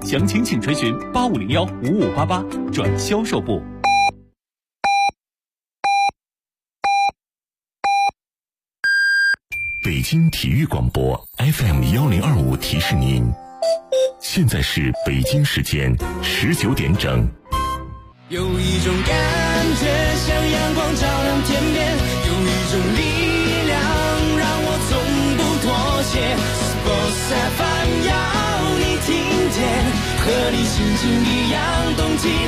详情请垂询85015588转销售部。 北京体育广播 FM1025提示您，现在是北京时间19点整。 有一种感觉像阳光照亮天边，有一种力量让我从不妥协。Sports FM 要你听见，和你心情一样动起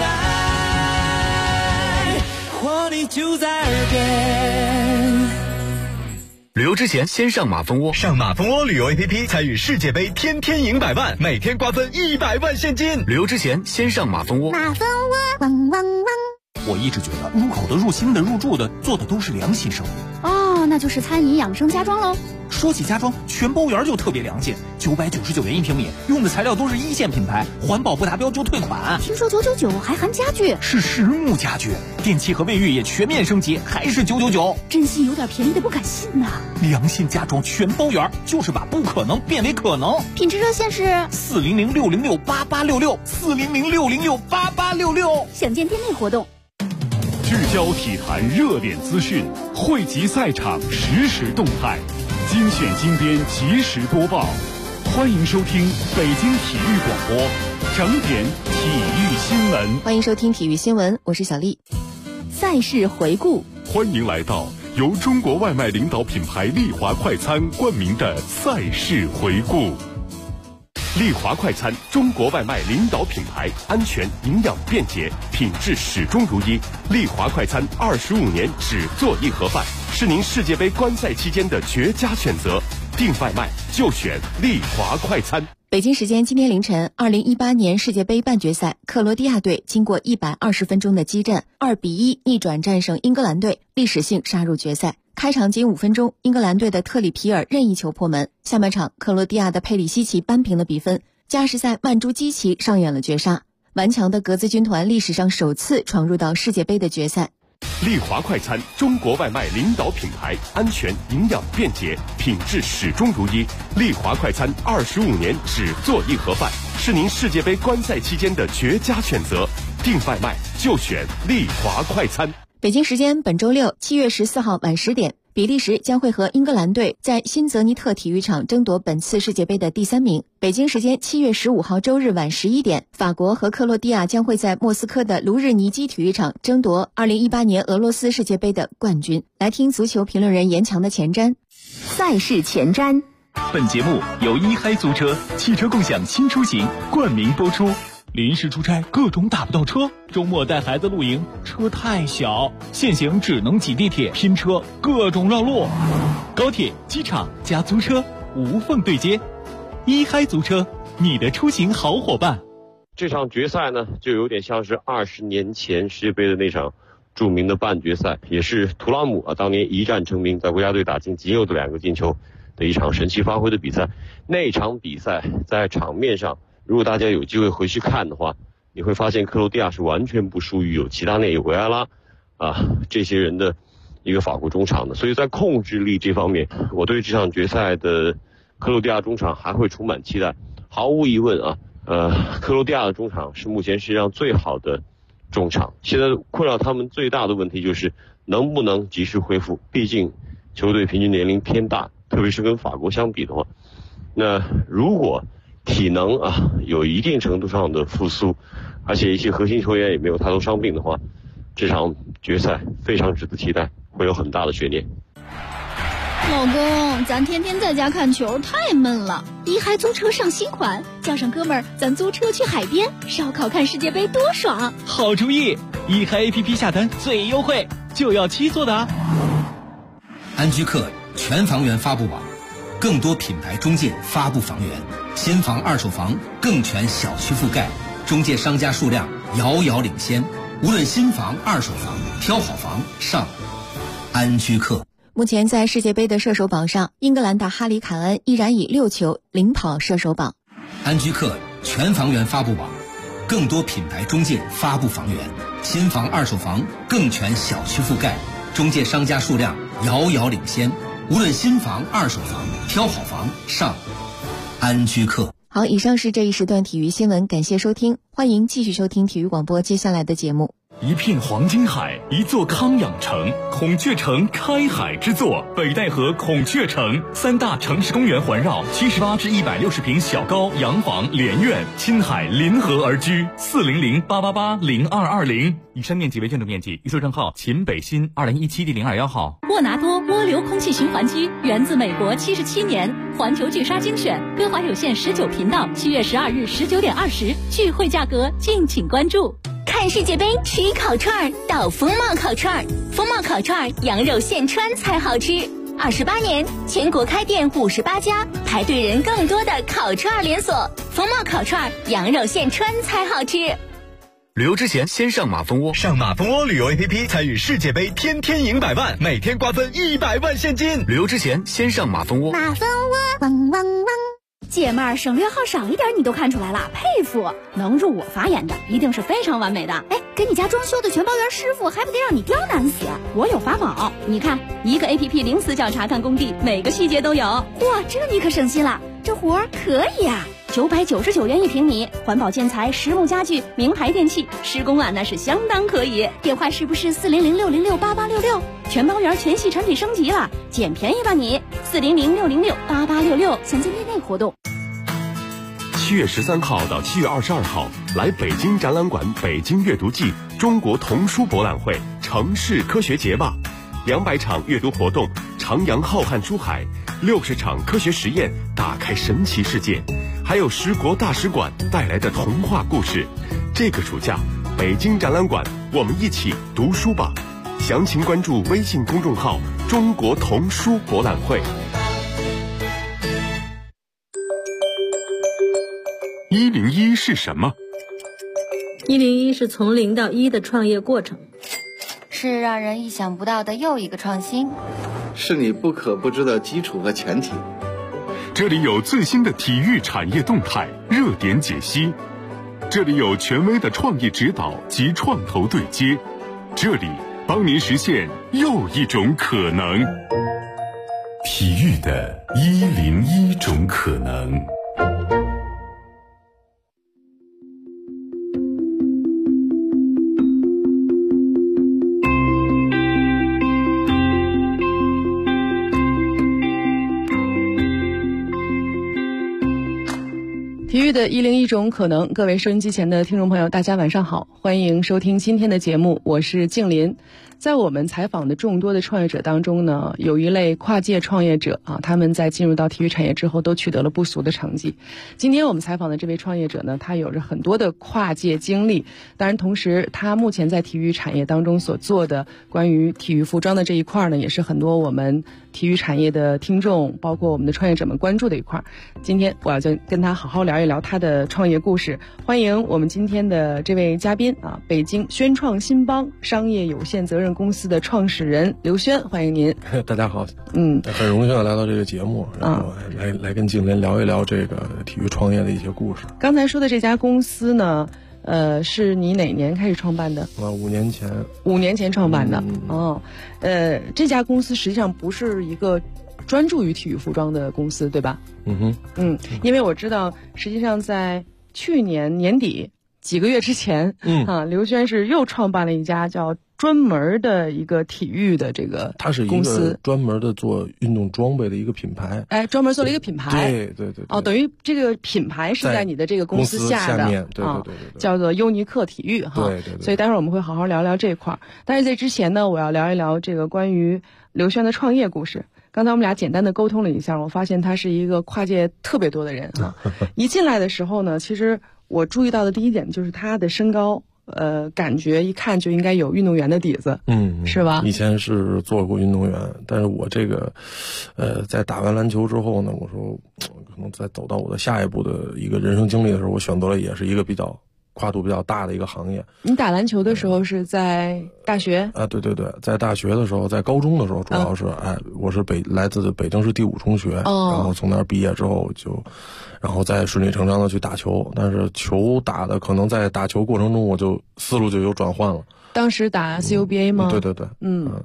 来，活力就在耳边。 旅游之前先上马蜂窝， 上马蜂窝旅游 APP 参与世界杯，天天赢100万，每天瓜分100万现金。 旅游之前先上马蜂窝。 马蜂窝汪汪汪。 我一直觉得入口的、入心的、入住的做的都是良心生意。 哦，那就是餐饮养生家装喽。 说起家装，全包园就特别良心，999元1平米，用的材料都是一线品牌，环保不达标就退款。 听说999还含家具， 是实木家具，电器和卫浴也全面升级，还是999。 真心有点便宜的不敢信呐。 良心家装全包园，就是把不可能变为可能。 品质热线是 400-606-8866，400-606-8866。 详见店内活动。 聚焦体坛热点资讯，汇集赛场实时动态，精选精编及时播报。欢迎收听北京体育广播整点体育新闻。 欢迎收听体育新闻，我是小丽。赛事回顾， 欢迎来到由中国外卖领导品牌丽华快餐冠名的赛事回顾。丽华快餐，中国外卖领导品牌，安全、营养、便捷，品质始终如一。丽华快餐25年只做一盒饭，是您世界杯观赛期间的绝佳选择。订外卖就选丽华快餐。 北京时间今天凌晨，2018年世界杯半决赛，克罗地亚队经过120分钟的激战，2-1逆转战胜英格兰队，历史性杀入决赛。开场仅5分钟，英格兰队的特里皮尔任意球破门。下半场，克罗地亚的佩里西奇扳平了比分。加时赛，曼朱基奇上演了绝杀。顽强的格子军团历史上首次闯入到世界杯的决赛。 丽华快餐，中国外卖领导品牌，安全、营养、便捷，品质始终如一。丽华快餐25年只做一盒饭，是您世界杯观赛期间的绝佳选择。订外卖就选丽华快餐。 北京时间本周六7月14号晚10点，比利时将会和英格兰队在新泽尼特体育场争夺本次世界杯的第3名。北京时间7月15号周日晚11点，法国和克罗地亚将会在莫斯科的卢日尼基体育场争夺2018年俄罗斯世界杯的冠军。来听足球评论人严强的前瞻。赛事前瞻。 本节目由一嗨租车汽车共享新出行冠名播出。临时出差各种打不到车，周末带孩子露营车太小，现行只能挤地铁拼车，各种绕路。高铁、机场加租车无缝对接，一嗨租车，你的出行好伙伴。 这场决赛呢，就有点像是20年前世界杯的那场著名的半决赛，也是图拉姆当年一战成名，在国家队打进仅有的2个进球的一场神奇发挥的比赛。那场比赛在场面上，如果大家有机会回去看的话，你会发现克罗地亚是完全不输于有齐达内、有维埃拉这些人的一个法国中场的。所以在控制力这方面，我对这场决赛的克罗地亚中场还会充满期待。毫无疑问克罗地亚的中场是目前世界上最好的中场。现在困扰他们最大的问题就是能不能及时恢复，毕竟球队平均年龄偏大，特别是跟法国相比的话，那如果体能有一定程度上的复苏，而且一些核心球员也没有太多伤病的话，这场决赛非常值得期待，会有很大的悬念。 老公，咱天天在家看球太闷了，一嗨租车上新款，叫上哥们儿，咱租车去海边烧烤看世界杯多爽。 好主意，一嗨 APP 下单最优惠，就要7座的。 安居客全房源发布网，更多品牌中介发布房源，新房二手房更全小区覆盖，中介商家数量遥遥领先，无论新房二手房，挑好房上安居客。 目前在世界杯的射手榜上，英格兰的哈里·凯恩依然以6球领跑射手榜。 安居客全房源发布网，更多品牌中介发布房源，新房二手房更全小区覆盖，中介商家数量遥遥领先，无论新房二手房，挑好房上安居客。 好，以上是这一时段体育新闻，感谢收听，欢迎继续收听体育广播接下来的节目。 一片黄金海，一座康养城，孔雀城开海之作，北戴河孔雀城，3大城市公园环绕，78至160平小高洋房连院，亲海临河而居，400-888-0220。以上面积为建筑面积，预售证号秦北新2017第021号。 沃拿多涡流空气循环机源自美国77年，环球巨鲨精选，歌华有线19频道，7月12日19点20，聚会价格敬请关注。 看世界杯吃烤串到风貌烤串，风貌烤串羊肉现穿才好吃。28年，全国开店58家，排队人更多的烤串连锁。风貌烤串羊肉现穿才好吃。 旅游之前先上马蜂窝， 上马蜂窝旅游 APP 参与世界杯，天天赢100万，每天瓜分100万现金。 旅游之前先上马蜂窝。 马蜂窝汪汪汪。 姐妹儿，省略号少一点你都看出来了，佩服！能入我法眼的一定是非常完美的。哎，给你家装修的全包员师傅还不得让你刁难死？我有法宝，你看，一个 APP 零死角查看工地，每个细节都有。哇，这你可省心了，这活儿可以啊！999元1平米，环保建材、实木家具、名牌电器，施工啊那是相当可以。电话是不是400-606-8866？全包员全系产品升级了，捡便宜吧你！400-606-8866，现在内活动。 7月13号到7月22号，来北京展览馆北京阅读季中国童书博览会城市科学节吧，200场阅读活动，徜徉浩瀚书海，60场科学实验，打开神奇世界，还有10国大使馆带来的童话故事。这个暑假，北京展览馆，我们一起读书吧。详情关注微信公众号中国童书博览会。101是什么 ？101是从0到1的创业过程， 是让人意想不到的又一个创新， 是你不可不知的基础和前提。 这里有最新的体育产业动态热点解析，这里有权威的创业指导及创投对接，这里帮您实现又一种可能。体育的101种可能。 体育的101种可能，各位收音机前的听众朋友，大家晚上好，欢迎收听今天的节目，我是静林。在我们采访的众多的创业者当中呢，有一类跨界创业者啊，他们在进入到体育产业之后都取得了不俗的成绩。今天我们采访的这位创业者呢，他有着很多的跨界经历，当然同时他目前在体育产业当中所做的关于体育服装的这一块呢，也是很多我们体育产业的听众包括我们的创业者们关注的一块。今天我要就跟他好好聊一聊他的创业故事。欢迎我们今天的这位嘉宾啊，北京宣创新邦商业有限责任公司的创始人刘轩，欢迎您。 大家好，很荣幸来到这个节目，然后来跟静林聊一聊这个体育创业的一些故事。 刚才说的这家公司呢，是你哪年开始创办的 ？5年前。5 年前创办的。这家公司实际上不是一个专注于体育服装的公司，对吧？因为我知道，实际上在去年年底几个月之前，刘轩是又创办了一家叫专门的一个体育的这个公司， 它是一个专门的做运动装备的一个品牌。 专门做了一个品牌。 对。 等于这个品牌是在你的这个公司下的， 对， 叫做优尼克体育哈。 对。 所以待会儿我们会好好聊聊这块儿。但是在之前呢，我要聊一聊这个关于刘轩的创业故事。刚才我们俩简单的沟通了一下，我发现他是一个跨界特别多的人啊。一进来的时候呢，其实我注意到的第一点就是他的身高。感觉一看就应该有运动员的底子，是吧？ 以前是做过运动员，但是我这个，在打完篮球之后呢，我说可能在走到我的下一步的一个人生经历的时候，我选择了也是一个比较跨度比较大的一个行业。 你打篮球的时候是在大学？ 对，在大学的时候，在高中的时候，主要是我是来自北京市第5中学，然后从那儿毕业之后然后再顺理成章的去打球，但是球打的可能在打球过程中我就思路就有转换了。 当时打 CUBA 吗？ 对。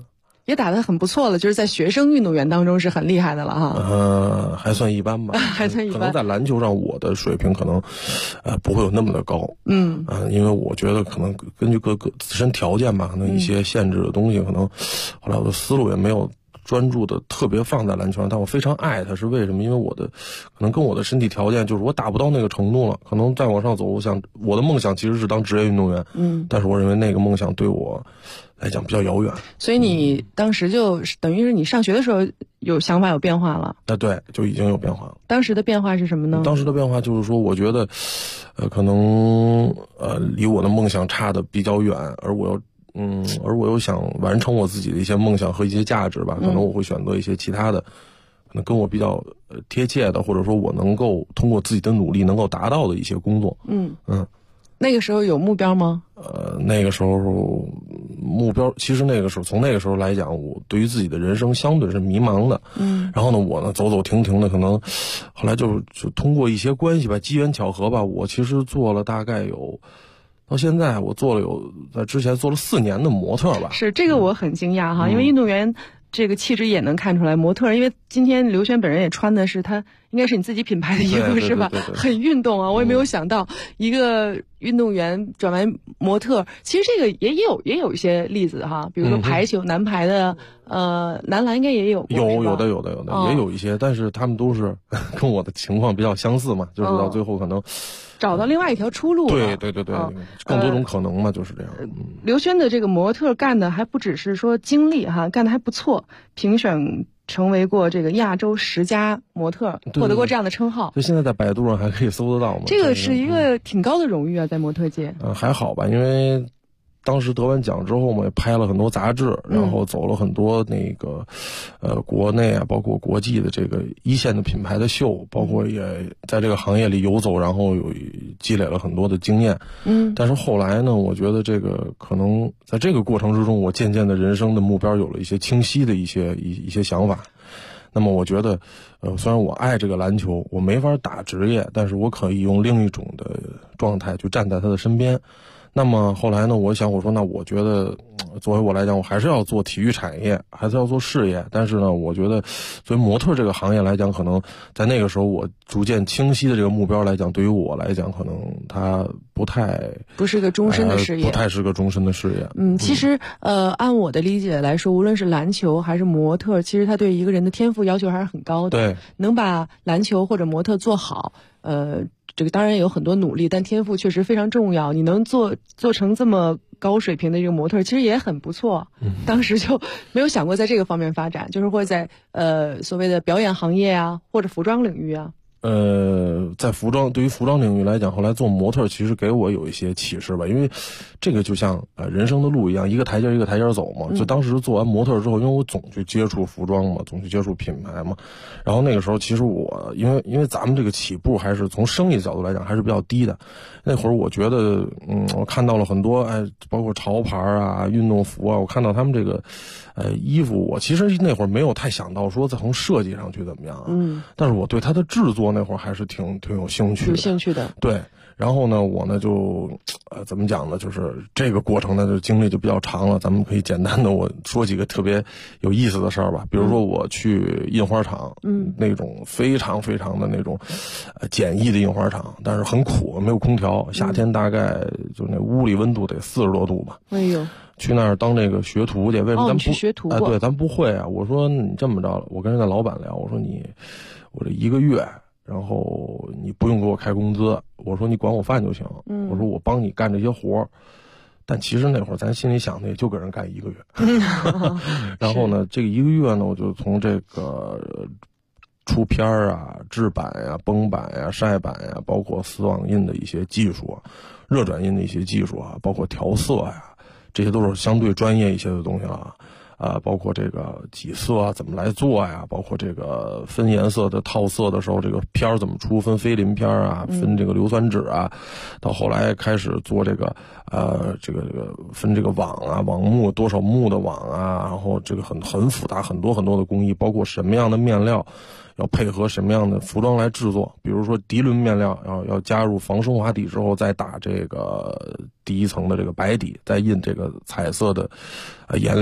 也打得很不错了，就是在学生运动员当中是很厉害的了哈。 还算一般吧， 还算一般。 可能在篮球上我的水平可能不会有那么的高。因为我觉得可能根据各个自身条件吧，可能一些限制的东西，可能后来我的思路也没有专注的特别放在篮球上，但我非常爱它，是为什么？因为我的可能跟我的身体条件就是我达不到那个程度了，可能再往上走，我的梦想其实是当职业运动员，但是我认为那个梦想对我来讲比较遥远。 所以你当时就等于是你上学的时候有想法有变化了？ 对，就已经有变化了。 当时的变化是什么呢？ 当时的变化就是说，我觉得可能离我的梦想差的比较远，而我又想完成我自己的一些梦想和一些价值吧，可能我会选择一些其他的，可能跟我比较贴切的，或者说我能够通过自己的努力能够达到的一些工作。 那个时候有目标吗？ 那个时候目标，其实那个时候从那个时候来讲，我对于自己的人生相对是迷茫的。然后呢，我呢走走停停的，可能后来就通过一些关系吧，机缘巧合吧，我其实做了大概有。到现在我在之前做了4年的模特吧。 是这个我很惊讶哈，因为运动员这个气质也能看出来。模特，因为今天刘轩本人也穿的是他应该是你自己品牌的衣服是吧？很运动啊，我也没有想到一个运动员转为模特。其实这个也有一些例子哈，比如说排球男排的男篮应该也有有的也有一些，但是他们都是跟我的情况比较相似嘛，就是到最后可能找到另外一条出路了。 对，更多种可能嘛，就是这样。 刘轩的这个模特干的还不只是说经历哈，干的还不错，评选成为过这个亚洲10佳模特，获得过这样的称号。 就现在在百度上还可以搜得到吗？ 这个是一个挺高的荣誉啊，在模特界。 还好吧，因为当时得完奖之后嘛，也拍了很多杂志，然后走了很多那个国内啊，包括国际的这个一线的品牌的秀，包括也在这个行业里游走，然后有积累了很多的经验。但是后来呢，我觉得这个可能在这个过程之中，我渐渐的人生的目标有了一些清晰的一些想法。那么我觉得虽然我爱这个篮球，我没法打职业，但是我可以用另一种的状态去站在他的身边。那么后来呢，我说那我觉得作为我来讲，我还是要做体育产业，还是要做事业。但是呢，我觉得作为模特这个行业来讲，可能在那个时候我逐渐清晰的这个目标来讲，对于我来讲，可能它不是个终身的事业， 不太是个终身的事业。 其实按我的理解来说，无论是篮球还是模特，其实他对一个人的天赋要求还是很高的。 对， 能把篮球或者模特做好，这个当然有很多努力，但天赋确实非常重要。你能做成这么高水平的这个模特，其实也很不错。当时就没有想过在这个方面发展，就是会在所谓的表演行业啊，或者服装领域啊。 在对于服装领域来讲，后来做模特其实给我有一些启示吧，因为这个就像人生的路一样，一个台阶一个台阶走嘛。就当时做完模特之后，因为我总去接触服装嘛，总去接触品牌嘛，然后那个时候其实我因为咱们这个起步还是从生意角度来讲还是比较低的。那会儿我觉得我看到了很多包括潮牌啊、运动服啊，我看到他们这个衣服，我其实那会儿没有太想到说从设计上去怎么样但是我对它的制作那会儿还是挺有兴趣的。对，然后呢，我呢就怎么讲呢？就是这个过程呢，就经历就比较长了。咱们可以简单的我说几个特别有意思的事儿吧。比如说我去印花厂，那种非常非常的那种简易的印花厂，但是很苦，没有空调，夏天大概就那屋里温度得40多度吧。 哎呦。 去那儿当那个学徒去，为什么咱不去学徒过？ 对，咱不会啊。我说你这么着，我跟人家老板聊，我说我这1个月，然后你不用给我开工资，我说你管我饭就行。我说我帮你干这些活。但其实那会儿咱心里想的也就给人干1个月。然后呢，这个1个月呢，我就从这个出片啊、制版呀、崩版呀、晒版呀，包括丝网印的一些技术，热转印的一些技术啊，包括调色呀。这些都是相对专业一些的东西了包括这个挤色啊怎么来做呀，包括这个分颜色的套色的时候，这个片儿怎么出，分菲林片啊，分这个硫酸纸啊，到后来开始做这个这个分这个网啊，网目多少目的网啊，然后这个很复杂，很多的工艺，包括什么样的面料要配合什么样的服装来制作，比如说涤纶面料要加入防升华底之后，再打这个第一层的这个白底，再印这个彩色的颜料，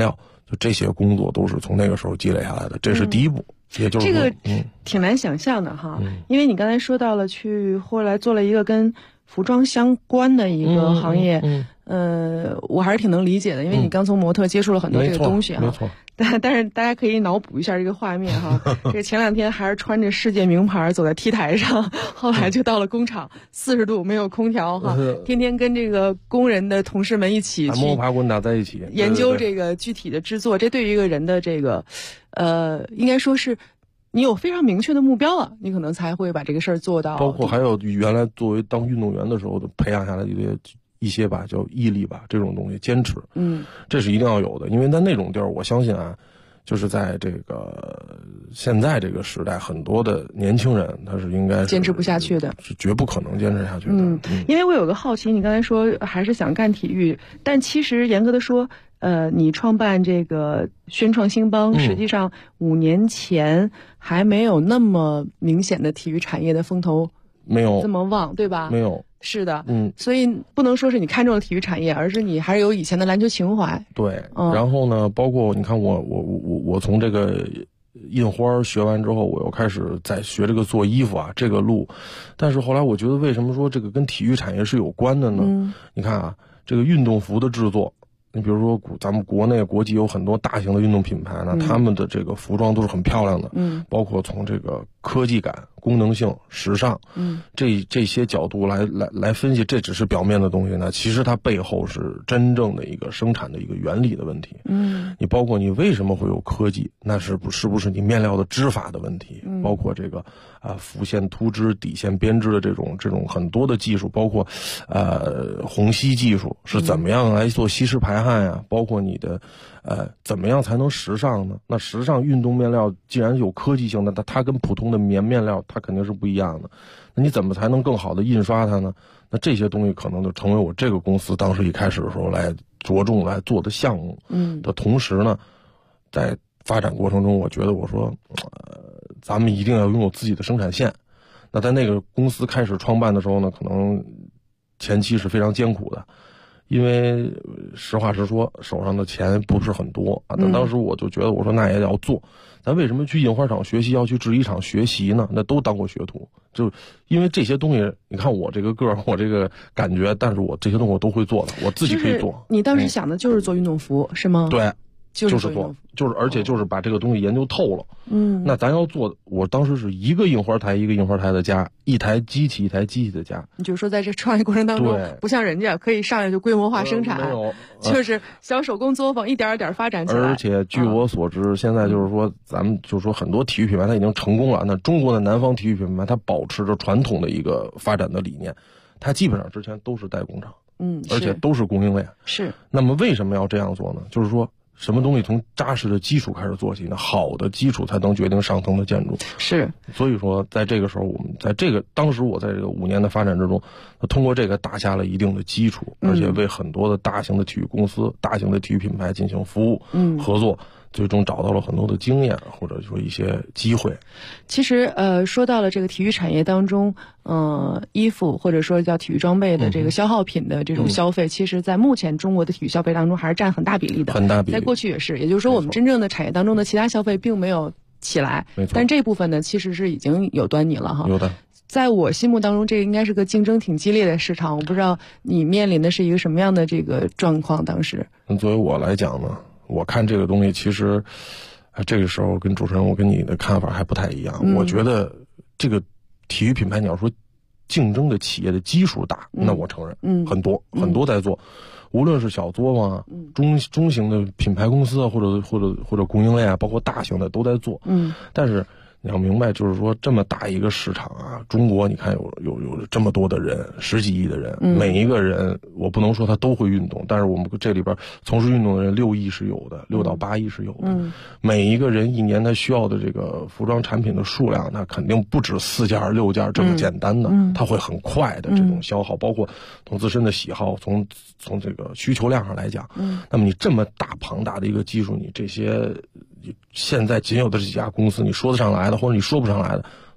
就这些工作都是从那个时候积累下来的，这是第一步。也就是这个挺难想象的哈，因为你刚才说到了后来做了一个跟服装相关的一个行业，我还是挺能理解的，因为你刚从模特接触了很多这个东西哈。 没错。 但是大家可以脑补一下这个画面哈，这个前2天还是穿着世界名牌走在 T 台上，后来就到了工厂，40度没有空调哈，天天跟这个工人的同事们一起去摸爬滚打在一起研究这个具体的制作，这对于一个人的这个应该说是你有非常明确的目标了，你可能才会把这个事儿做到。 包括还有原来作为当运动员的时候的培养下来的一些吧，叫毅力吧，这种东西坚持，这是一定要有的。因为在那种地儿，我相信啊，就是在这个现在这个时代，很多的年轻人他是应该坚持不下去的， 是绝不可能坚持下去的。 因为我有个好奇，你刚才说还是想干体育，但其实严格的说，你创办这个宣创兴邦，实际上5年前还没有那么明显的体育产业的风头， 没有这么旺，对吧？ 没有。 是的，所以不能说是你看中了体育产业，而是你还是有以前的篮球情怀。 对，然后呢，包括你看我从这个印花学完之后，我又开始在学这个做衣服啊，这个路。但是后来我觉得，为什么说这个跟体育产业是有关的呢？你看啊，这个运动服的制作，你比如说咱们国内国际有很多大型的运动品牌呢，他们的这个服装都是很漂亮的，包括从这个科技感、功能性、时尚，这些角度来分析，这只是表面的东西呢，其实它背后是真正的一个生产的一个原理的问题。你包括你为什么会有科技，那是不是你面料的织法的问题，包括这个幅线突织、底线编织的这种很多的技术，包括虹吸技术是怎么样来做吸湿排汗呀，包括你的怎么样才能时尚呢？那时尚运动面料既然有科技性的，它跟普通的棉面料它肯定是不一样的。那你怎么才能更好的印刷它呢？那这些东西可能就成为我这个公司当时一开始的时候来着重来做的项目。的同时呢，在发展过程中，我觉得我说，咱们一定要拥有自己的生产线。那在那个公司开始创办的时候呢，可能前期是非常艰苦的。因为实话实说，手上的钱不是很多啊。但当时我就觉得，我说那也要做。咱为什么去印花厂学习，要去制衣厂学习呢？那都当过学徒，就因为这些东西，你看我这个个儿，我这个感觉，但是我这些东西我都会做的，我自己可以做。 你当时想的就是做运动服，是吗？ 对。 就是做，而且就是把这个东西研究透了。那咱要做，我当时是一个印花台的加，一台机器的加。 你就是说，在这创业过程当中，不像人家可以上来就规模化生产，就是小手工作坊一点一点发展起来。 而且据我所知，现在就是说，咱们就是说很多体育品牌它已经成功了。那中国的南方体育品牌，它保持着传统的一个发展的理念，它基本上之前都是代工厂，而且都是供应链。 是。 那么为什么要这样做呢？就是说。什么东西从扎实的基础开始做起呢？好的基础才能决定上层的建筑。 是， 所以说在这个时候，我们在当时我在这个5年的发展之中，通过这个打下了一定的基础，而且为很多的大型的体育公司、大型的体育品牌进行服务、合作。最终找到了很多的经验，或者说一些机会。 其实说到了这个体育产业当中，衣服或者说叫体育装备的这个消耗品的这种消费，其实在目前中国的体育消费当中还是占很大比例的。 很大比例。 在过去也是，也就是说我们真正的产业当中的其他消费并没有起来， 没错。 但这部分呢，其实是已经有端倪了哈。 有的。 在我心目当中，这个应该是个竞争挺激烈的市场。我不知道你面临的是一个什么样的这个状况？当时。 作为我来讲呢。我看这个东西，其实，这个时候跟主持人我跟你的看法还不太一样。我觉得这个体育品牌，你要说竞争的企业的基数大，那我承认，很多在做，无论是小作坊啊，中型的品牌公司啊，或者供应链啊，包括大型的都在做。但是你要明白，就是说这么大一个市场啊，中国你看有这么多的人，10几亿的人，每一个人我不能说他都会运动，但是我们这里边从事运动的人6亿是有的，6到8亿是有的。每一个人一年他需要的这个服装产品的数量，那肯定不止4件6件这么简单的，他会很快的这种消耗，包括从自身的喜好，从这个需求量上来讲，那么你这么庞大的一个基数，你这些现在仅有的这几家公司，你说得上来的或者你说不上来的，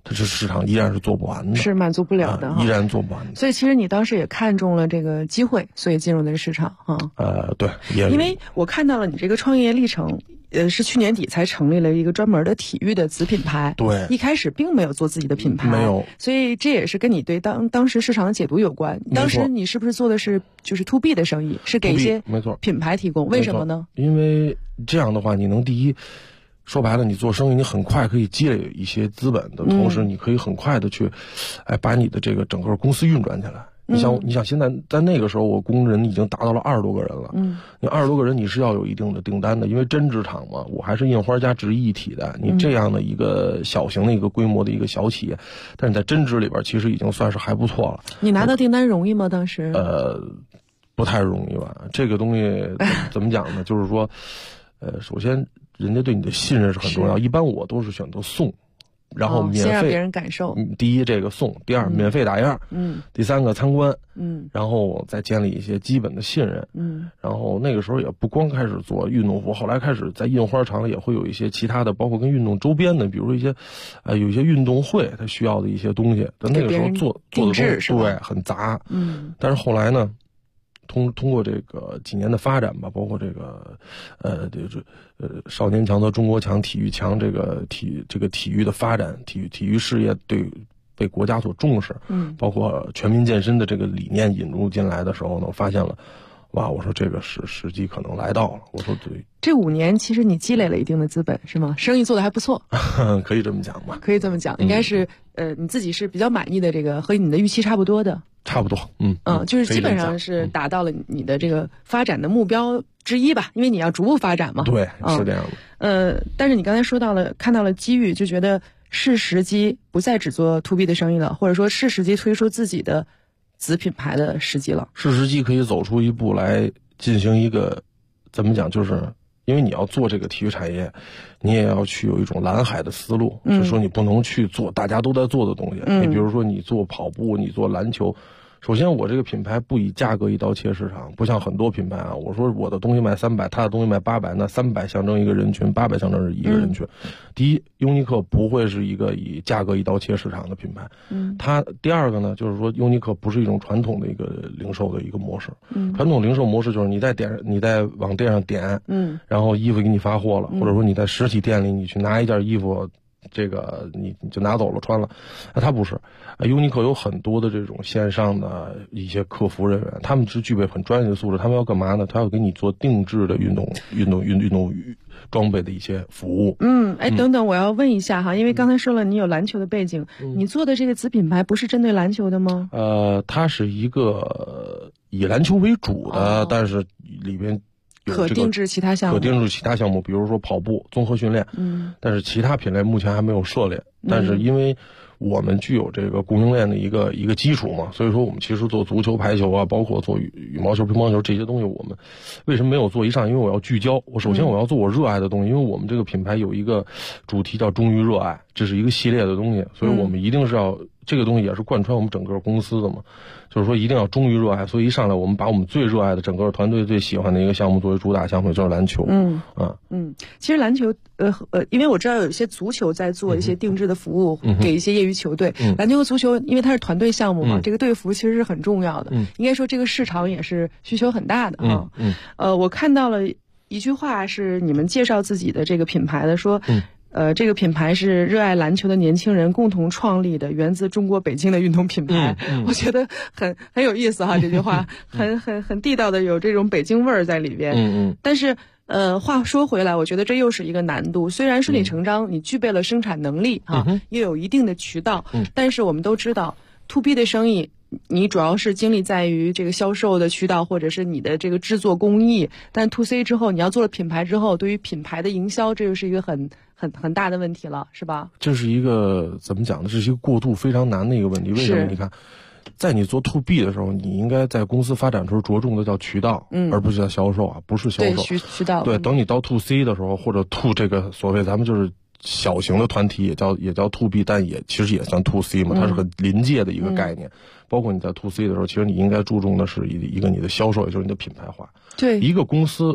它这市场依然是做不完的， 是满足不了的， 依然做不完的。 所以其实你当时也看中了这个机会，所以进入这个市场哈。 对，也因为我看到了你这个创业历程，是去年底才成立了一个专门的体育的子品牌。 对， 一开始并没有做自己的品牌， 没有， 所以这也是跟你对当时市场的解读有关。当时你是不是做的是就是 to B 的生意，是给一些品牌提供？为什么呢？ 因为这样的话，你能第一。说白了，你做生意，你很快可以积累一些资本的同时，你可以很快的去，把你的这个整个公司运转起来。你想现在在那个时候，我工人已经达到了20多个人了。你20多个人，你是要有一定的订单的，因为针织厂嘛，我还是印花加织一体的。你这样的一个小型的一个规模的一个小企业，但是在针织里边，其实已经算是还不错了。 你拿到订单容易吗？当时？ 不太容易吧。这个东西怎么讲呢？就是说，首先。人家对你的信任是很重要，一般我都是选择送，然后免费， 先让别人感受。 第一这个送，第二免费打样，第三个参观，然后再建立一些基本的信任，然后那个时候也不光开始做运动服，后来开始在印花厂也会有一些其他的，包括跟运动周边的，比如说一些，有一些运动会它需要的一些东西，但那个时候做的东西对很杂，但是后来呢。通过这个几年的发展吧，包括这个少年强则中国强，体育强，这个体育的发展，体育事业被国家所重视，包括全民健身的这个理念引入进来的时候呢，我发现了，哇，我说这个时机可能来到了，我说对。 这5年其实你积累了一定的资本是吗？生意做得还不错， 可以这么讲吧？ 可以这么讲，应该是你自己是比较满意的，这个和你的预期差不多的。 差不多， 就是基本上是达到了你的这个发展的目标之一吧，因为你要逐步发展嘛。 对，是这样的。但是你刚才说到了，看到了机遇，就觉得是时机不再只做 to B 的生意了，或者说是时机推出自己的子品牌的时机了。 是时机可以走出一步来进行一个，怎么讲，就是因为你要做这个体育产业，你也要去有一种蓝海的思路，就是说你不能去做大家都在做的东西。你比如说你做跑步，你做篮球。首先，我这个品牌不以价格一刀切市场，不像很多品牌啊。我说我的东西卖300，他的东西卖800，那300象征一个人群，800象征是一个人群。第一，优尼克不会是一个以价格一刀切市场的品牌。它第二个呢，就是说优尼克不是一种传统的一个零售的一个模式。传统零售模式就是你在网店上点，然后衣服给你发货了，或者说你在实体店里你去拿一件衣服。这个你就拿走了穿了，它不是，优尼克有很多的这种线上的一些客服人员，他们是具备很专业的素质，他们要干嘛呢？他要给你做定制的运动装备的一些服务。 等等，我要问一下哈，因为刚才说了你有篮球的背景，你做的这个子品牌不是针对篮球的吗？ 它是一个以篮球为主的，但是里边。 可定制其他项目，比如说跑步、综合训练，但是其他品类目前还没有涉猎。但是因为我们具有这个供应链的一个基础嘛，所以说我们其实做足球、排球啊，包括做羽毛球、乒乓球这些东西，我们为什么没有做一上？因为我要聚焦，首先我要做我热爱的东西，因为我们这个品牌有一个主题叫忠于热爱，这是一个系列的东西，所以我们一定是要这个东西也是贯穿我们整个公司的嘛。就是说一定要忠于热爱，所以一上来我们把我们最热爱的整个团队最喜欢的一个项目作为主打项目，就是篮球。 其实篮球因为我知道有一些足球在做一些定制的服务，给一些业余球队。篮球和足球因为它是团队项目嘛，这个队服其实是很重要的。应该说这个市场也是需求很大的啊。我看到了一句话是你们介绍自己的这个品牌的，说这个品牌是热爱篮球的年轻人共同创立的，源自中国北京的运动品牌。我觉得很有意思哈，这句话很地道的，有这种北京味儿在里边。但是话说回来，我觉得这又是一个难度。虽然顺理成章，你具备了生产能力又有一定的渠道，但是我们都知道 to B 的生意。你主要是精力在于这个销售的渠道，或者是你的这个制作工艺，但 to C 之后，你要做了品牌之后，对于品牌的营销，这就是一个很大的问题了，是吧？ 这是一个怎么讲呢？这是一个过渡非常难的一个问题。为什么？你看，在你做 to B 的时候，你应该在公司发展时候着重的叫渠道，而不是叫销售啊，不是销售。 对，渠道。 对，等你到 to C 的时候，或者 to 这个所谓咱们就是小型的团体，也叫 to B， 但其实也算 to C 嘛，它是很临界的一个概念。包括你在 to C 的时候，其实你应该注重的是一个你的销售，也就是你的品牌化。 对， 一个公司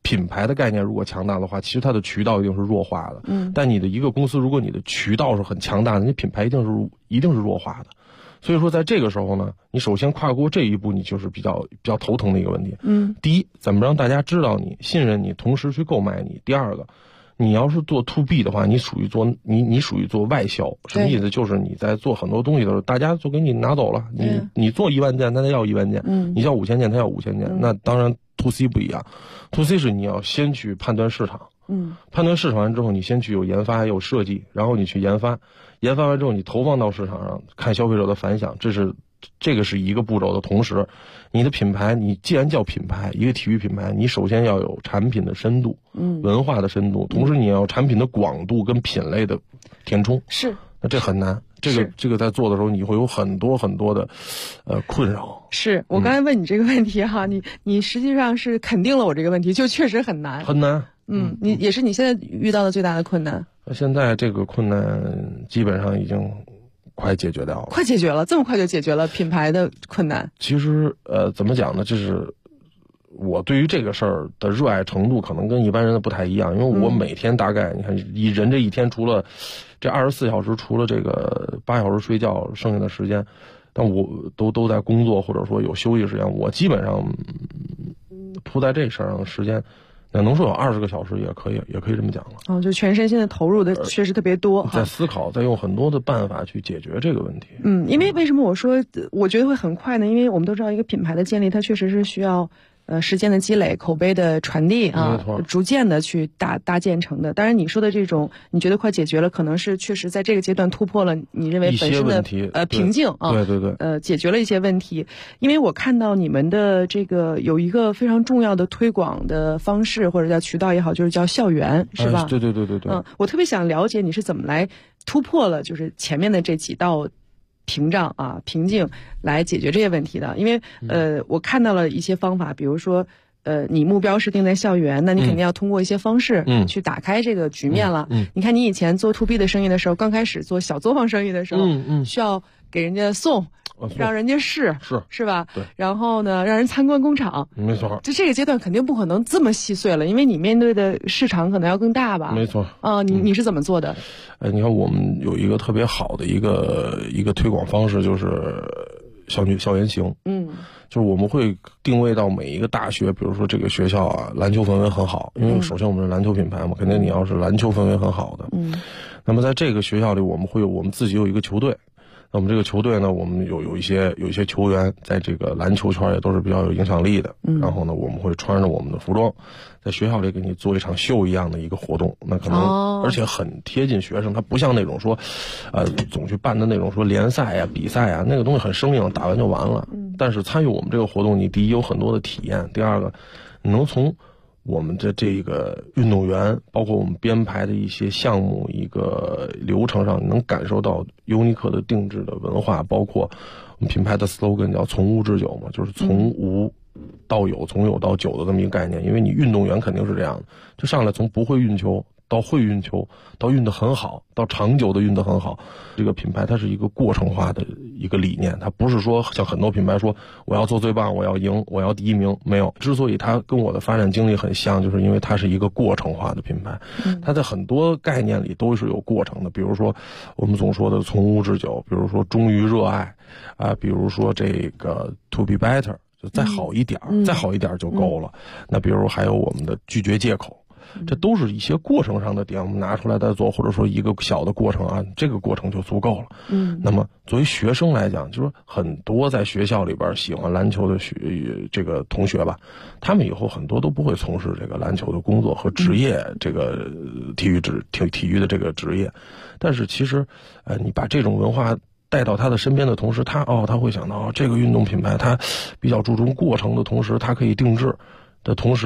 品牌的概念如果强大的话，其实它的渠道一定是弱化的。但你的一个公司，如果你的渠道是很强大的，你品牌一定是弱化的。所以说，在这个时候呢，你首先跨过这一步，你就是比较头疼的一个问题。第一，怎么让大家知道你、信任你，同时去购买你？第二个，你要是做 to B 的话，你属于做外销，什么意思？就是你在做很多东西的时候，大家就给你拿走了。你做1万件，他要1万件；你要5000件，他要5000件。那当然 to C 不一样 ，to C 是你要先去判断市场。判断市场完之后，你先去有研发有设计，然后你去研发完之后，你投放到市场上，看消费者的反响，这个是一个步骤的同时，你的品牌，你既然叫品牌，一个体育品牌，你首先要有产品的深度，文化的深度，同时你要有产品的广度跟品类的填充。 是， 那这很难。这个在做的时候，你会有很多的困扰。 是我刚才问你这个问题哈，你实际上是肯定了我这个问题，就确实很难。 很难。 你也是你现在遇到的最大的困难。 现在这个困难基本上已经快解决掉了。 快解决了，这么快就解决了品牌的困难。 其实怎么讲呢？就是我对于这个事儿的热爱程度可能跟一般人的不太一样，因为我每天大概你看人这一天除了这24小时，除了这个8小时睡觉，剩下的时间，但我都在工作或者说有休息时间，我基本上扑在这事儿上的时间。能说有20个小时也可以这么讲了。 就全身心的投入的确实特别多， 在思考，在用很多的办法去解决这个问题。 因为为什么我说我觉得会很快呢？因为我们都知道一个品牌的建立，它确实是需要时间的积累、口碑的传递逐渐的去搭建成的。当然你说的这种你觉得快解决了，可能是确实在这个阶段突破了你认为本身的瓶颈啊。 对， 解决了一些问题。因为我看到你们的这个有一个非常重要的推广的方式或者叫渠道也好，就是叫校园，是吧？ 对。 我特别想了解你是怎么来突破了就是前面的这几道屏境来解决这些问题的。因为我看到了一些方法，比如说你目标是定在校园，那你肯定要通过一些方式去打开这个局面了。你看你以前做 to B 的生意的时候，刚开始做小作坊生意的时候，需要给人家送，让人家是吧？对。然后呢，让人参观工厂。 没错。 就这个阶段肯定不可能这么细碎了，因为你面对的市场可能要更大吧？ 没错。 你是怎么做的？ 你看我们有一个特别好的一个推广方式，就是校园行。就是我们会定位到每一个大学，比如说这个学校啊，篮球氛围很好，因为首先我们是篮球品牌嘛，肯定你要是篮球氛围很好的。那么在这个学校里，我们自己有一个球队。那我们这个球队呢，我们有一些球员在这个篮球圈也都是比较有影响力的。然后呢，我们会穿着我们的服装，在学校里给你做一场秀一样的一个活动。那可能而且很贴近学生，它不像那种说，总去办的那种说联赛啊、比赛啊，那个东西很生硬，打完就完了。但是参与我们这个活动，你第一有很多的体验，第二个你能从我们的这个运动员，包括我们编排的一些项目一个流程上，你能感受到优尼克的定制的文化，包括我们品牌的 slogan 叫从无至有嘛，就是从无到有，从有到有的这么一个概念。因为你运动员肯定是这样的，就上来从不会运球到会运球，到运得很好，到长久的运得很好。这个品牌它是一个过程化的一个理念，它不是说像很多品牌说我要做最棒，我要赢，我要第一名，没有。之所以它跟我的发展经历很像，就是因为它是一个过程化的品牌。它在很多概念里都是有过程的，比如说我们总说的从无至久，比如说忠于热爱比如说这个 to be better， 就再好一点，再好一点就够了。那比如还有我们的拒绝借口，这都是一些过程上的点，我们拿出来再做，或者说一个小的过程这个过程就足够了。那么作为学生来讲，就是很多在学校里边喜欢篮球的这个同学吧，他们以后很多都不会从事这个篮球的工作和职业，这个体育的这个职业。但是其实你把这种文化带到他的身边的同时，他会想到这个运动品牌它比较注重过程的同时，它可以定制的同时